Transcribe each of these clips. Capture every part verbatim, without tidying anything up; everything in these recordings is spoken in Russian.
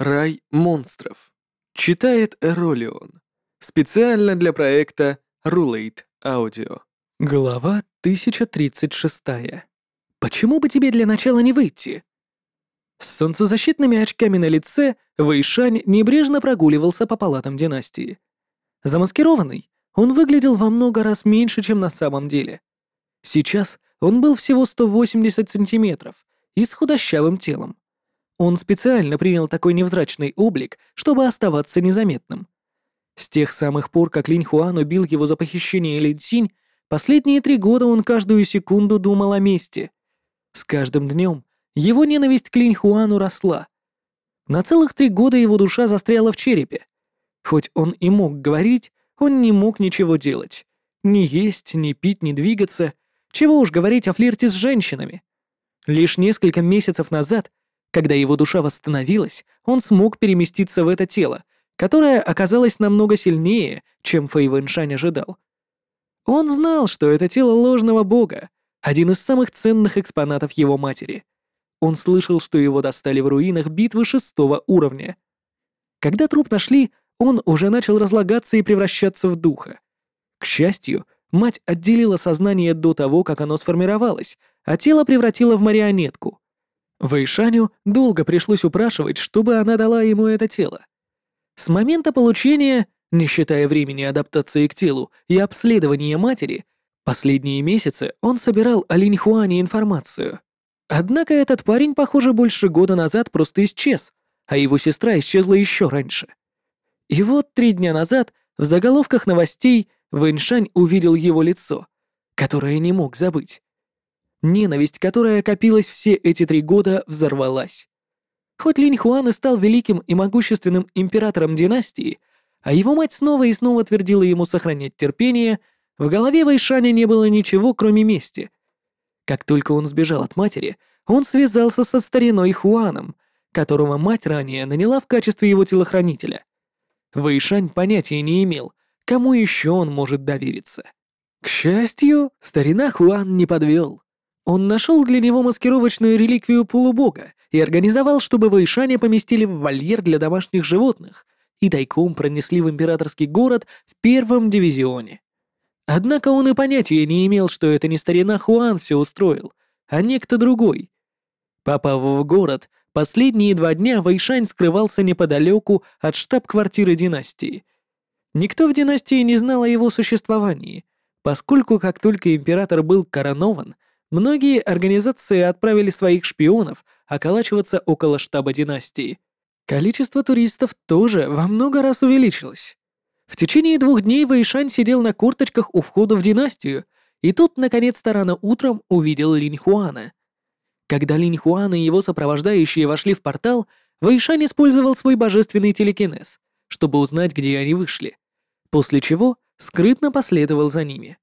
Рай монстров. Читает Эролион. Специально для проекта Rulate Audio. Глава тысяча тридцать шесть. Почему бы тебе для начала не выйти? С солнцезащитными очками на лице Вэйшань небрежно прогуливался по палатам династии. Замаскированный, он выглядел во много раз меньше, чем на самом деле. Сейчас он был всего сто восемьдесят сантиметров и с худощавым телом. Он специально принял такой невзрачный облик, чтобы оставаться незаметным. С тех самых пор, как Линь Хуан убил его за похищение Лин Синь, последние три года он каждую секунду думал о мести. С каждым днем его ненависть к Линь Хуану росла. На целых три года его душа застряла в черепе. Хоть он и мог говорить, он не мог ничего делать. Ни есть, ни пить, ни двигаться. Чего уж говорить о флирте с женщинами. Лишь несколько месяцев назад, когда его душа восстановилась, он смог переместиться в это тело, которое оказалось намного сильнее, чем Фэй Вэньшань ожидал. Он знал, что это тело ложного бога, один из самых ценных экспонатов его матери. Он слышал, что его достали в руинах битвы шестого уровня. Когда труп нашли, он уже начал разлагаться и превращаться в духа. К счастью, мать отделила сознание до того, как оно сформировалось, а тело превратила в марионетку. Вэйшаню долго пришлось упрашивать, чтобы она дала ему это тело. С момента получения, не считая времени адаптации к телу и обследования матери, последние месяцы он собирал о Линь Хуане информацию. Однако этот парень, похоже, больше года назад просто исчез, а его сестра исчезла еще раньше. И вот три дня назад в заголовках новостей Вэньшань увидел его лицо, которое не мог забыть. Ненависть, которая копилась все эти три года, взорвалась. Хоть Линь Хуан и стал великим и могущественным императором династии, а его мать снова и снова твердила ему сохранять терпение, в голове Вэйшаня не было ничего, кроме мести. Как только он сбежал от матери, он связался со стариной Хуаном, которого мать ранее наняла в качестве его телохранителя. Вэйшань понятия не имел, кому еще он может довериться. К счастью, старина Хуан не подвел. Он нашел для него маскировочную реликвию полубога и организовал, чтобы Вэйшаня поместили в вольер для домашних животных и тайком пронесли в императорский город в первом дивизионе. Однако он и понятия не имел, что это не старина Хуан все устроил, а некто другой. Попав в город, последние два дня Вэйшань скрывался неподалеку от штаб-квартиры династии. Никто в династии не знал о его существовании, поскольку как только император был коронован, многие организации отправили своих шпионов околачиваться около штаба династии. Количество туристов тоже во много раз увеличилось. В течение двух дней Вэйшань сидел на корточках у входа в династию, и тут, наконец-то, рано утром увидел Линь Хуана. Когда Линь Хуан и его сопровождающие вошли в портал, Вэйшань использовал свой божественный телекинез, чтобы узнать, где они вышли, после чего скрытно последовал за ними.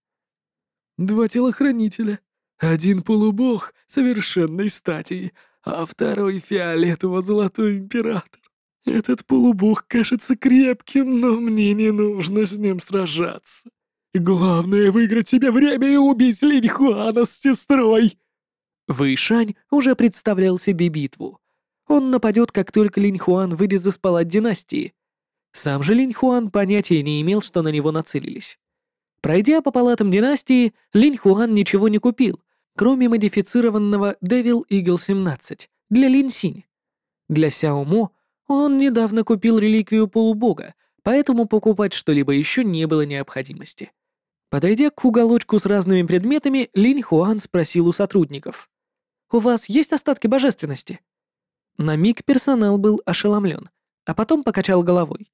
Два телохранителя. Один полубог совершенной стати, а второй фиолетово-золотой император. Этот полубог кажется крепким, но мне не нужно с ним сражаться. Главное — выиграть себе время и убить Линь Хуана с сестрой. Вэйшань уже представлял себе битву. Он нападет, как только Линь Хуан выйдет из палат династии. Сам же Линь Хуан понятия не имел, что на него нацелились. Пройдя по палатам династии, Линь Хуан ничего не купил, кроме модифицированного Devil Eagle семнадцать для Лин Синь. Для Сяо Мо он недавно купил реликвию полубога, поэтому покупать что-либо еще не было необходимости. Подойдя к уголочку с разными предметами, Линь Хуан спросил у сотрудников: «У вас есть остатки божественности?» На миг персонал был ошеломлен, а потом покачал головой.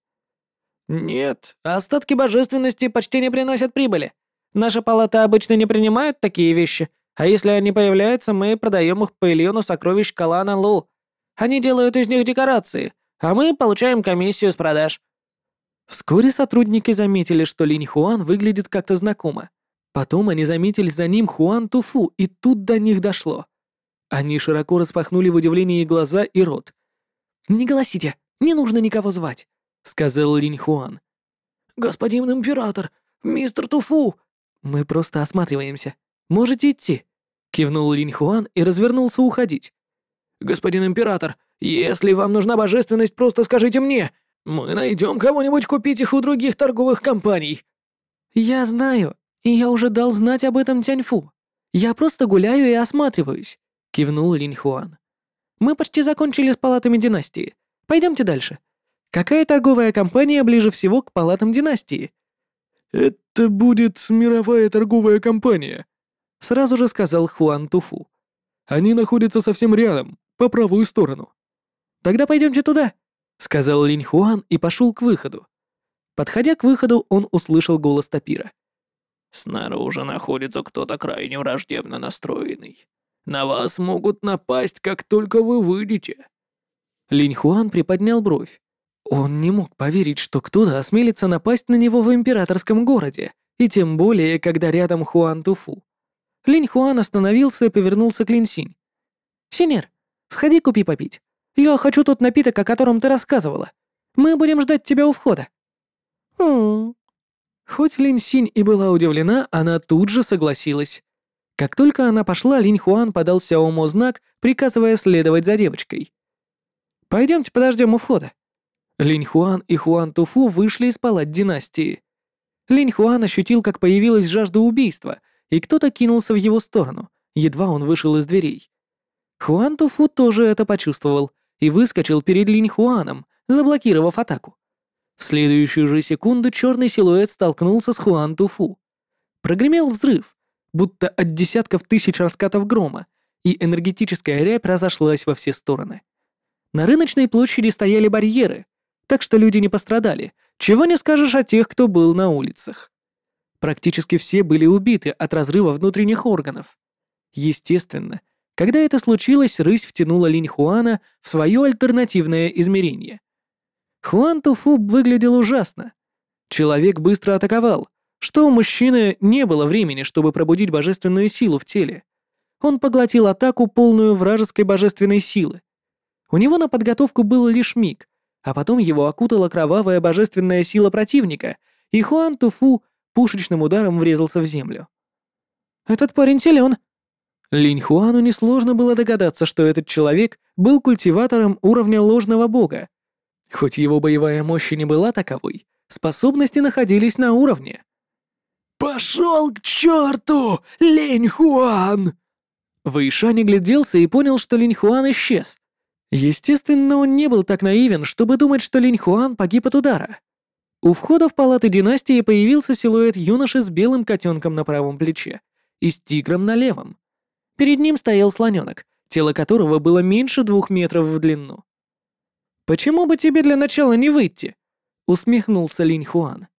«Нет, остатки божественности почти не приносят прибыли. Наши палаты обычно не принимают такие вещи, а если они появляются, мы продаем их по миллиону сокровищ Калана Лу. Они делают из них декорации, а мы получаем комиссию с продаж». Вскоре сотрудники заметили, что Линь Хуан выглядит как-то знакомо. Потом они заметили за ним Хуан Туфу, и тут до них дошло. Они широко распахнули в удивлении глаза и рот. «Не голосите, не нужно никого звать», — сказал Линь Хуан. «Господин император, мистер Туфу!» «Мы просто осматриваемся. Можете идти», — кивнул Линь Хуан и развернулся уходить. «Господин император, Если вам нужна божественность, просто скажите мне. Мы найдем кого-нибудь купить их у других торговых компаний». «Я знаю, и я уже дал знать об этом Тяньфу. Я просто гуляю и осматриваюсь», — кивнул Линь Хуан. «Мы почти закончили с палатами династии. Пойдемте дальше. Какая торговая компания ближе всего к палатам династии?» «Это будет мировая торговая компания», — сразу же сказал Хуан Туфу. «Они находятся совсем рядом, по правую сторону». «Тогда пойдемте туда», — сказал Линь Хуан и пошел к выходу. Подходя к выходу, он услышал голос Тапира. «Снаружи находится кто-то крайне враждебно настроенный. На вас могут напасть, как только вы выйдете». Линь Хуан приподнял бровь. Он не мог поверить, что кто-то осмелится напасть на него в императорском городе, и тем более, когда рядом Хуан Туфу. Линь Хуан остановился и повернулся к Линь Синь. «Синер, сходи купи попить. Я хочу тот напиток, о котором ты рассказывала. Мы будем ждать тебя у входа». «Хм...» Хоть Линь Синь и была удивлена, она тут же согласилась. Как только она пошла, Линь Хуан подал Сяомо знак, приказывая следовать за девочкой. «Пойдемте подождем у входа». Линь Хуан и Хуан Туфу вышли из палат династии. Линь Хуан ощутил, как появилась жажда убийства, и кто-то кинулся в его сторону, едва он вышел из дверей. Хуан Туфу тоже это почувствовал и выскочил перед Линь Хуаном, заблокировав атаку. В следующую же секунду черный силуэт столкнулся с Хуан Туфу. Прогремел взрыв, будто от десятков тысяч раскатов грома, и энергетическая рябь разошлась во все стороны. На рыночной площади стояли барьеры, так что люди не пострадали, чего не скажешь о тех, кто был на улицах. Практически все были убиты от разрыва внутренних органов. Естественно, когда это случилось, рысь втянула Линь Хуана в свое альтернативное измерение. Хуан Туфу выглядел ужасно. Человек быстро атаковал, что у мужчины не было времени, чтобы пробудить божественную силу в теле. Он поглотил атаку, полную вражеской божественной силы. У него на подготовку был лишь миг, а потом его окутала кровавая божественная сила противника, и Хуан Туфу пушечным ударом врезался в землю. «Этот парень силен». Линь Хуану несложно было догадаться, что этот человек был культиватором уровня ложного бога. Хоть его боевая мощь и не была таковой, способности находились на уровне. «Пошел к черту, Линь Хуан!» Вэйшань огляделся и понял, что Линь Хуан исчез. Естественно, он не был так наивен, чтобы думать, что Линь Хуан погиб от удара. У входа в палаты династии появился силуэт юноши с белым котенком на правом плече и с тигром на левом. Перед ним стоял слоненок, тело которого было меньше двух метров в длину. «Почему бы тебе для начала не выйти?» — усмехнулся Линь Хуан.